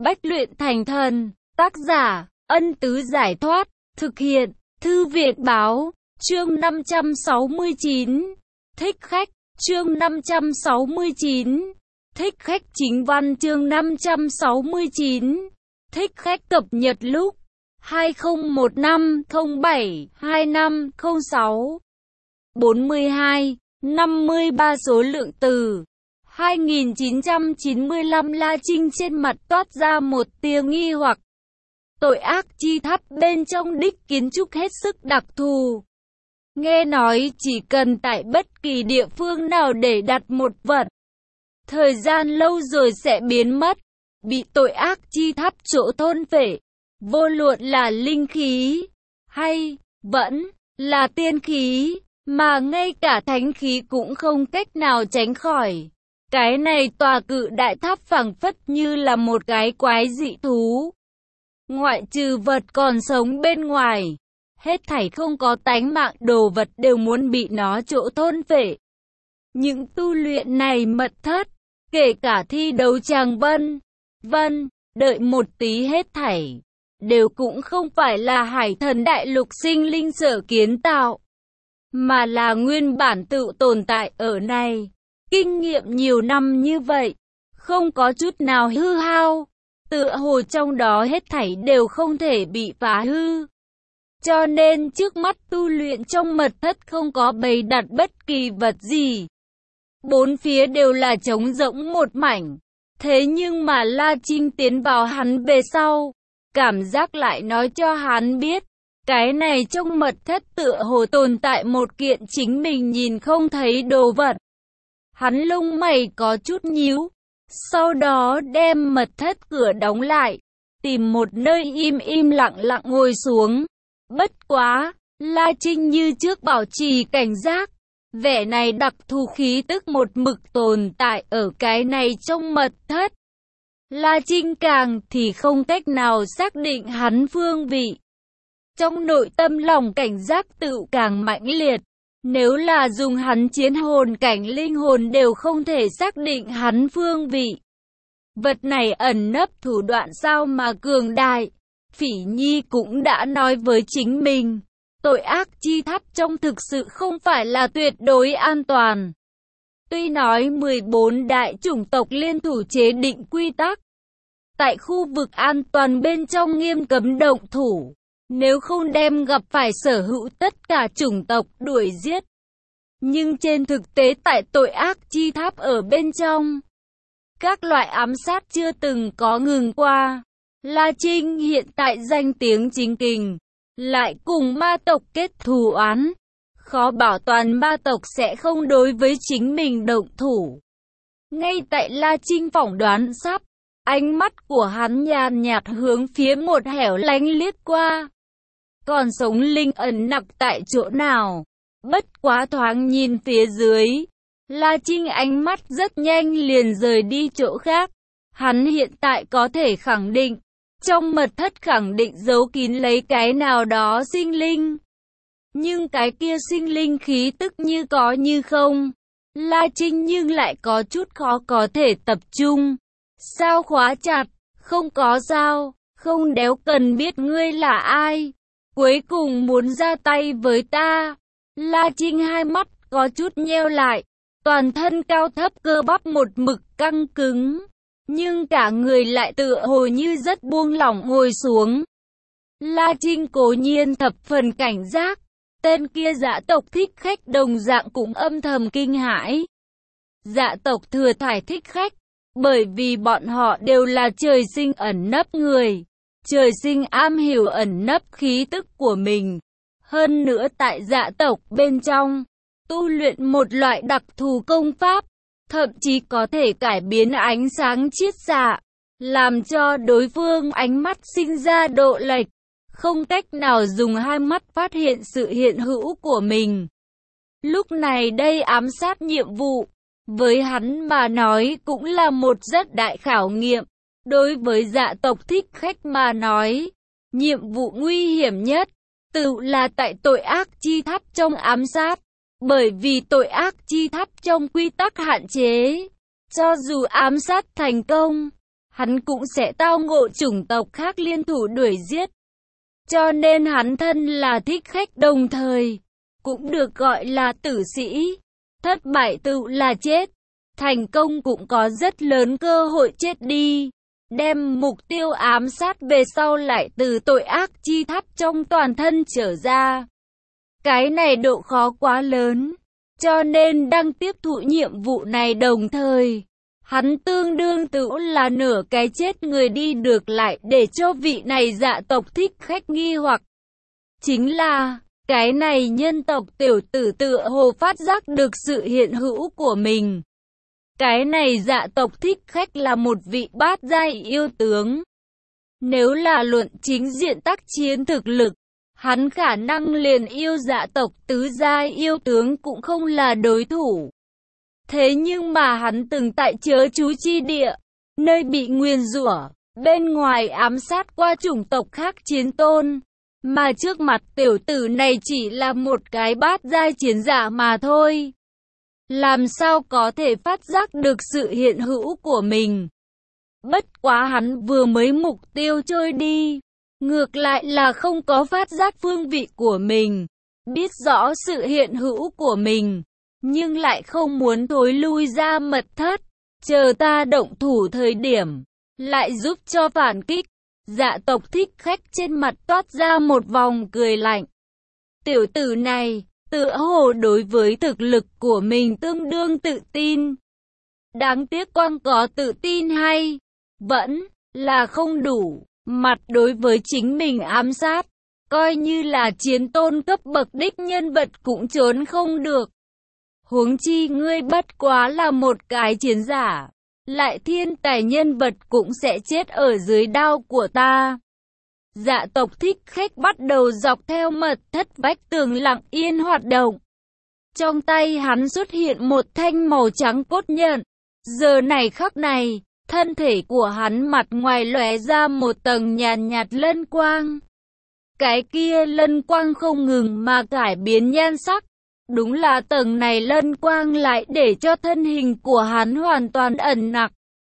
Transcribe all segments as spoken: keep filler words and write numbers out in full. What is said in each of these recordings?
bách luyện thành thần. Tác giả, Ân Tứ Giải Thoát. Thực hiện, Thư Việt Báo. Chương năm trăm sáu mươi chín. Thích khách. Chương năm trăm sáu mươi chín. Thích khách. Chính văn chương năm trăm sáu mươi chín. Thích khách. Cập nhật lúc hai không một năm không bảy hai năm không sáu. bốn mươi hai, năm mươi ba số lượng từ. hai nghìn chín trăm chín mươi lăm. La Trinh trên mặt toát ra một tia nghi hoặc. Tội ác chi tháp bên trong đích kiến trúc hết sức đặc thù. Nghe nói chỉ cần tại bất kỳ địa phương nào để đặt một vật, thời gian lâu rồi sẽ biến mất, bị tội ác chi tháp chỗ thôn phệ. Vô luận là linh khí, hay vẫn là tiên khí, mà ngay cả thánh khí cũng không cách nào tránh khỏi. Cái này tòa cự đại tháp phảng phất như là một cái quái dị thú. Ngoại trừ vật còn sống bên ngoài, hết thảy không có tánh mạng đồ vật đều muốn bị nó chỗ thôn phệ. Những tu luyện này mật thất, kể cả thi đấu tràng vân, vân, đợi một tí hết thảy, đều cũng không phải là hải thần đại lục sinh linh sở kiến tạo, mà là nguyên bản tự tồn tại ở này. Kinh nghiệm nhiều năm như vậy, không có chút nào hư hao, tựa hồ trong đó hết thảy đều không thể bị phá hư. Cho nên trước mắt tu luyện trong mật thất không có bày đặt bất kỳ vật gì. Bốn phía đều là trống rỗng một mảnh. Thế nhưng mà La Trinh tiến vào hắn về sau, cảm giác lại nói cho hắn biết, cái này trong mật thất tựa hồ tồn tại một kiện chính mình nhìn không thấy đồ vật. Hắn lông mày có chút nhíu, sau đó đem mật thất cửa đóng lại, tìm một nơi im im lặng lặng ngồi xuống. Bất quá, La Trinh như trước bảo trì cảnh giác, vẻ này đặc thù khí tức một mực tồn tại ở cái này trong mật thất. La Trinh càng thì không cách nào xác định hắn phương vị. Trong nội tâm lòng cảnh giác tự càng mãnh liệt. Nếu là dùng hắn chiến hồn cảnh linh hồn đều không thể xác định hắn phương vị. Vật này ẩn nấp thủ đoạn sao mà cường đại. Phỉ Nhi cũng đã nói với chính mình, tội ác chi tháp trong thực sự không phải là tuyệt đối an toàn. Tuy nói mười bốn đại chủng tộc liên thủ chế định quy tắc, tại khu vực an toàn bên trong nghiêm cấm động thủ, nếu không đem gặp phải sở hữu tất cả chủng tộc đuổi giết. Nhưng trên thực tế tại tội ác chi tháp ở bên trong, các loại ám sát chưa từng có ngừng qua. La Trinh hiện tại danh tiếng chính kình, lại cùng ma tộc kết thù oán, khó bảo toàn ma tộc sẽ không đối với chính mình động thủ. Ngay tại La Trinh phỏng đoán sắp, ánh mắt của hắn nhàn nhạt hướng phía một hẻo lánh liếc qua. Còn sống linh ẩn nặc tại chỗ nào? Bất quá thoáng nhìn phía dưới, La Trinh ánh mắt rất nhanh liền rời đi chỗ khác. Hắn hiện tại có thể khẳng định, trong mật thất khẳng định giấu kín lấy cái nào đó sinh linh. Nhưng cái kia sinh linh khí tức như có như không. La Trinh nhưng lại có chút khó có thể tập trung. Sao khóa chặt? Không có sao, không đéo cần biết ngươi là ai. Cuối cùng muốn ra tay với ta. La Trinh hai mắt có chút nheo lại, toàn thân cao thấp cơ bắp một mực căng cứng, nhưng cả người lại tựa hồ như rất buông lỏng ngồi xuống. La Trinh cố nhiên thập phần cảnh giác, tên kia Dạ tộc thích khách đồng dạng cũng âm thầm kinh hãi. Dạ tộc thừa thải thích khách, bởi vì bọn họ đều là trời sinh ẩn nấp người, trời sinh am hiểu ẩn nấp khí tức của mình. Hơn nữa tại dạ tộc bên trong, tu luyện một loại đặc thù công pháp, thậm chí có thể cải biến ánh sáng chiết xạ, làm cho đối phương ánh mắt sinh ra độ lệch, không cách nào dùng hai mắt phát hiện sự hiện hữu của mình. Lúc này đây ám sát nhiệm vụ, với hắn mà nói cũng là một rất đại khảo nghiệm. Đối với dạ tộc thích khách mà nói, nhiệm vụ nguy hiểm nhất tự là tại tội ác chi tháp trong ám sát, bởi vì tội ác chi tháp trong quy tắc hạn chế, cho dù ám sát thành công, hắn cũng sẽ tao ngộ chủng tộc khác liên thủ đuổi giết. Cho nên hắn thân là thích khách đồng thời, cũng được gọi là tử sĩ. Thất bại tự là chết, thành công cũng có rất lớn cơ hội chết đi. Đem mục tiêu ám sát về sau lại từ tội ác chi thắt trong toàn thân trở ra. Cái này độ khó quá lớn, cho nên đang tiếp thụ nhiệm vụ này đồng thời, hắn tương đương tự là nửa cái chết người đi được lại để cho vị này dạ tộc thích khách nghi hoặc. Chính là, cái này nhân tộc tiểu tử tựa hồ phát giác được sự hiện hữu của mình. Cái này dạ tộc thích khách là một vị bát giai yêu tướng. Nếu là luận chính diện tác chiến thực lực, hắn khả năng liền yêu dạ tộc tứ giai yêu tướng cũng không là đối thủ. Thế nhưng mà hắn từng tại chớ chú chi địa, nơi bị nguyền rủa, bên ngoài ám sát qua chủng tộc khác chiến tôn. Mà trước mặt tiểu tử này chỉ là một cái bát giai chiến giả mà thôi. Làm sao có thể phát giác được sự hiện hữu của mình? Bất quá hắn vừa mới mục tiêu trôi đi, ngược lại là không có phát giác phương vị của mình, biết rõ sự hiện hữu của mình, nhưng lại không muốn thối lui ra mật thất, chờ ta động thủ thời điểm, lại giúp cho phản kích. Dạ tộc thích khách trên mặt toát ra một vòng cười lạnh. Tiểu tử này, tựa hồ đối với thực lực của mình tương đương tự tin. Đáng tiếc quang có tự tin hay, vẫn là không đủ, mặt đối với chính mình ám sát. Coi như là chiến tôn cấp bậc đích nhân vật cũng trốn không được. Huống chi ngươi bất quá là một cái chiến giả. Lại thiên tài nhân vật cũng sẽ chết ở dưới đao của ta. Dạ tộc thích khách bắt đầu dọc theo mật thất vách tường lặng yên hoạt động. Trong tay hắn xuất hiện một thanh màu trắng cốt nhận. Giờ này khắc này, thân thể của hắn mặt ngoài lóe ra một tầng nhàn nhạt, nhạt lân quang. Cái kia lân quang không ngừng mà cải biến nhan sắc. Đúng là tầng này lân quang lại để cho thân hình của hắn hoàn toàn ẩn nặc.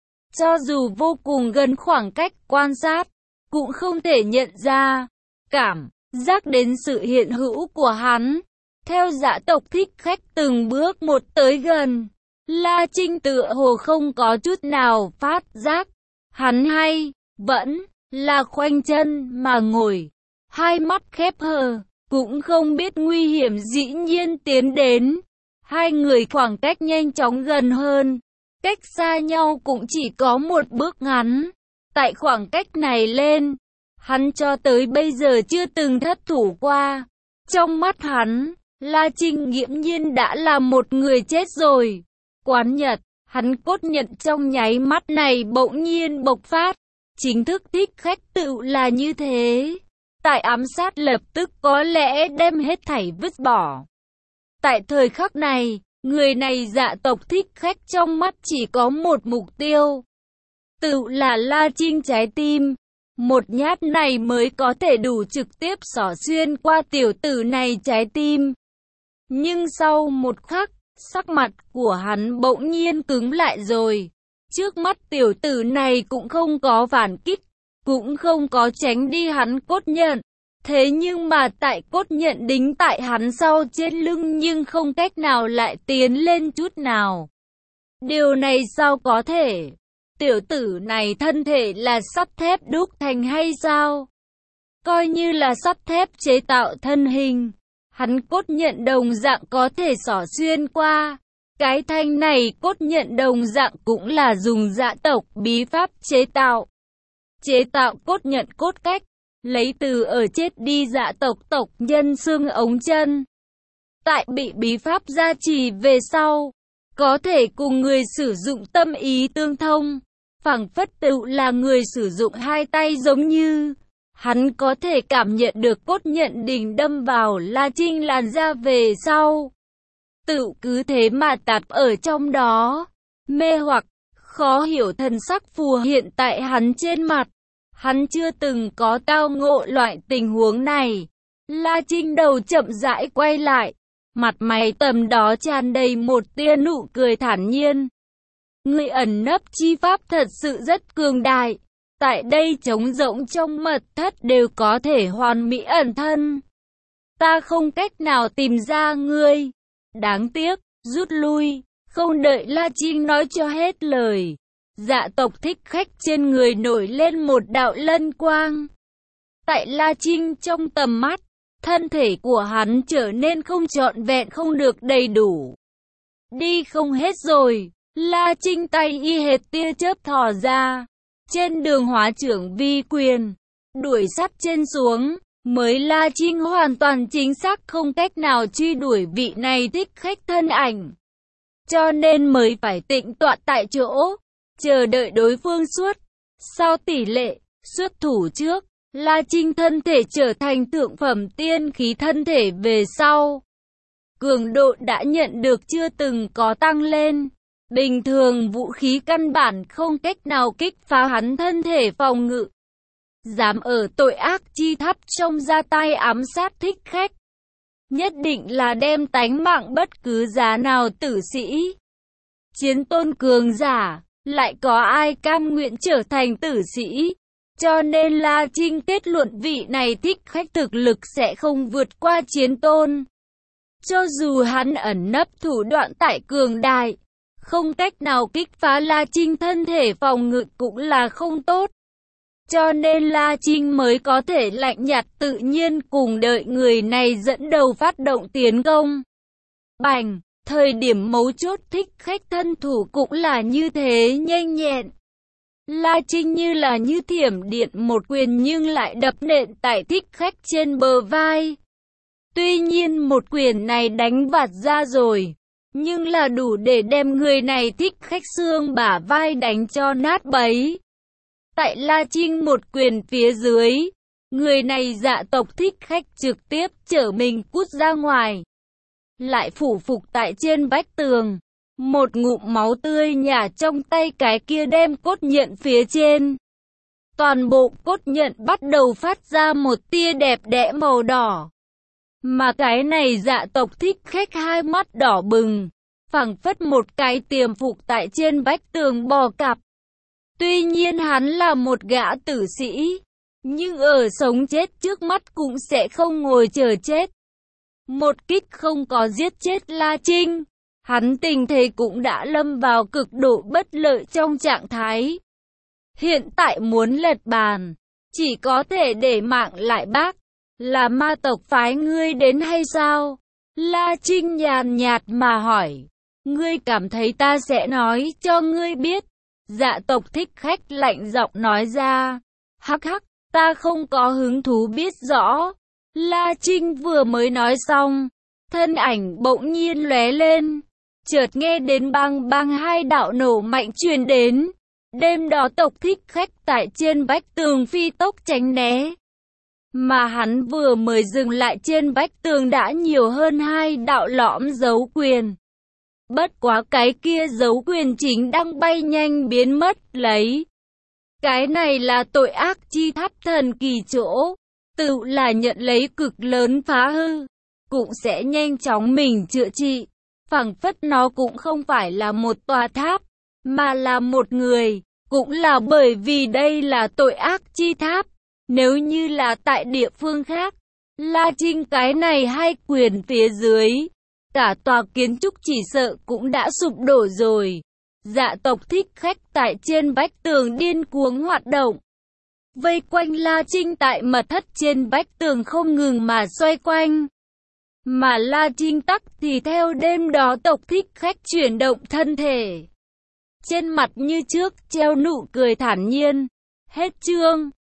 Cho dù vô cùng gần khoảng cách quan sát, cũng không thể nhận ra, cảm giác đến sự hiện hữu của hắn. Theo dạ tộc thích khách từng bước một tới gần, La Trinh tựa hồ không có chút nào phát giác. Hắn hay, vẫn là khoanh chân mà ngồi, hai mắt khép hờ. Cũng không biết nguy hiểm dĩ nhiên tiến đến. Hai người khoảng cách nhanh chóng gần hơn. Cách xa nhau cũng chỉ có một bước ngắn. Tại khoảng cách này lên, hắn cho tới bây giờ chưa từng thất thủ qua. Trong mắt hắn, La Trinh nghiễm nhiên đã là một người chết rồi. Quán nhật, hắn cốt nhận trong nháy mắt này bỗng nhiên bộc phát. Chính thức thích khách tự là như thế. Tại ám sát lập tức có lẽ đem hết thảy vứt bỏ. Tại thời khắc này, người này dạ tộc thích khách trong mắt chỉ có một mục tiêu. Tự là La Trinh trái tim. Một nhát này mới có thể đủ trực tiếp xỏ xuyên qua tiểu tử này trái tim. Nhưng sau một khắc, sắc mặt của hắn bỗng nhiên cứng lại rồi. Trước mắt tiểu tử này cũng không có phản kích. Cũng không có tránh đi hắn cốt nhận. Thế nhưng mà tại cốt nhận đính tại hắn sau trên lưng nhưng không cách nào lại tiến lên chút nào. Điều này sao có thể? Tiểu tử này thân thể là sắt thép đúc thành hay sao? Coi như là sắt thép chế tạo thân hình. Hắn cốt nhận đồng dạng có thể xỏ xuyên qua. Cái thanh này cốt nhận đồng dạng cũng là dùng dạ tộc bí pháp chế tạo. Chế tạo cốt nhận cốt cách, lấy từ ở chết đi dạ tộc tộc nhân xương ống chân. Tại bị bí pháp gia trì về sau, có thể cùng người sử dụng tâm ý tương thông, phảng phất tự là người sử dụng hai tay giống như. Hắn có thể cảm nhận được cốt nhận đỉnh đâm vào La Trinh làn da về sau. Tự cứ thế mà tạp ở trong đó, mê hoặc, khó hiểu thần sắc phù hiện tại hắn trên mặt. Hắn chưa từng có tao ngộ loại tình huống này. La Trinh đầu chậm rãi quay lại. Mặt mày tầm đó tràn đầy một tia nụ cười thản nhiên. Người ẩn nấp chi pháp thật sự rất cường đại. Tại đây trống rỗng trong mật thất đều có thể hoàn mỹ ẩn thân. Ta không cách nào tìm ra ngươi. Đáng tiếc, rút lui, không đợi La Trinh nói cho hết lời. Dạ tộc Thích Khách trên người nổi lên một đạo lân quang. Tại La Trinh trong tầm mắt, thân thể của hắn trở nên không trọn vẹn, không được đầy đủ. Đi không hết rồi, La Trinh tay y hệt tia chớp thò ra. Trên đường hóa trưởng vi quyền, đuổi sát trên xuống, mới La Trinh hoàn toàn chính xác không cách nào truy đuổi vị này Thích Khách thân ảnh. Cho nên mới phải tĩnh tọa tại chỗ, chờ đợi đối phương xuất. Sau tỷ lệ, xuất thủ trước, La Trinh thân thể trở thành thượng phẩm tiên khí thân thể về sau. Cường độ đã nhận được chưa từng có tăng lên. Bình thường vũ khí căn bản không cách nào kích phá hắn thân thể phòng ngự. Dám ở tội ác chi tháp trong ra tay ám sát Thích Khách, nhất định là đem tánh mạng bất cứ giá nào tử sĩ. Chiến tôn cường giả, lại có ai cam nguyện trở thành tử sĩ? Cho nên La Trinh kết luận vị này Thích Khách thực lực sẽ không vượt qua chiến tôn. Cho dù hắn ẩn nấp thủ đoạn tại cường đại, không cách nào kích phá La Trinh thân thể phòng ngự cũng là không tốt. Cho nên La Trinh mới có thể lạnh nhạt tự nhiên cùng đợi người này dẫn đầu phát động tiến công. Bành, thời điểm mấu chốt Thích Khách thân thủ cũng là như thế nhanh nhẹn. La Trinh như là như thiểm điện một quyền nhưng lại đập nện tại Thích Khách trên bờ vai. Tuy nhiên một quyền này đánh vạt ra rồi, nhưng là đủ để đem người này Thích Khách xương bả vai đánh cho nát bấy. Tại La Trinh một quyền phía dưới, người này dạ tộc Thích Khách trực tiếp chở mình cút ra ngoài. Lại phủ phục tại trên vách tường, một ngụm máu tươi nhả trong tay cái kia đem cốt nhận phía trên. Toàn bộ cốt nhận bắt đầu phát ra một tia đẹp đẽ màu đỏ. Mà cái này dạ tộc Thích Khách hai mắt đỏ bừng, phảng phất một cái tiềm phục tại trên vách tường bò cạp. Tuy nhiên hắn là một gã tử sĩ, nhưng ở sống chết trước mắt cũng sẽ không ngồi chờ chết. Một kích không có giết chết La Trinh, hắn tình thế cũng đã lâm vào cực độ bất lợi trong trạng thái. Hiện tại muốn lật bàn, chỉ có thể để mạng lại bác. Là ma tộc phái ngươi đến hay sao? La Trinh nhàn nhạt mà hỏi. Ngươi cảm thấy ta sẽ nói cho ngươi biết? Dạ tộc Thích Khách lạnh giọng nói ra. Hắc hắc, ta không có hứng thú biết rõ. La Trinh vừa mới nói xong, thân ảnh bỗng nhiên lóe lên. Chợt nghe đến bang bang hai đạo nổ mạnh truyền đến. Đêm đó tộc Thích Khách tại trên vách tường phi tốc tránh né. Mà hắn vừa mới dừng lại trên vách tường đã nhiều hơn hai đạo lõm dấu quyền. Bất quá cái kia dấu quyền chính đang bay nhanh biến mất lấy. Cái này là tội ác chi tháp thần kỳ chỗ, tự là nhận lấy cực lớn phá hư, cũng sẽ nhanh chóng mình chữa trị. Phảng phất nó cũng không phải là một tòa tháp, mà là một người, cũng là bởi vì đây là tội ác chi tháp. Nếu như là tại địa phương khác, La Trinh cái này hai quyền phía dưới, cả tòa kiến trúc chỉ sợ cũng đã sụp đổ rồi. Dạ tộc Thích Khách tại trên vách tường điên cuồng hoạt động, vây quanh La Trinh tại mật thất trên vách tường không ngừng mà xoay quanh. Mà La Trinh tắc thì theo đêm đó tộc Thích Khách chuyển động thân thể. Trên mặt như trước treo nụ cười thản nhiên. Hết chương.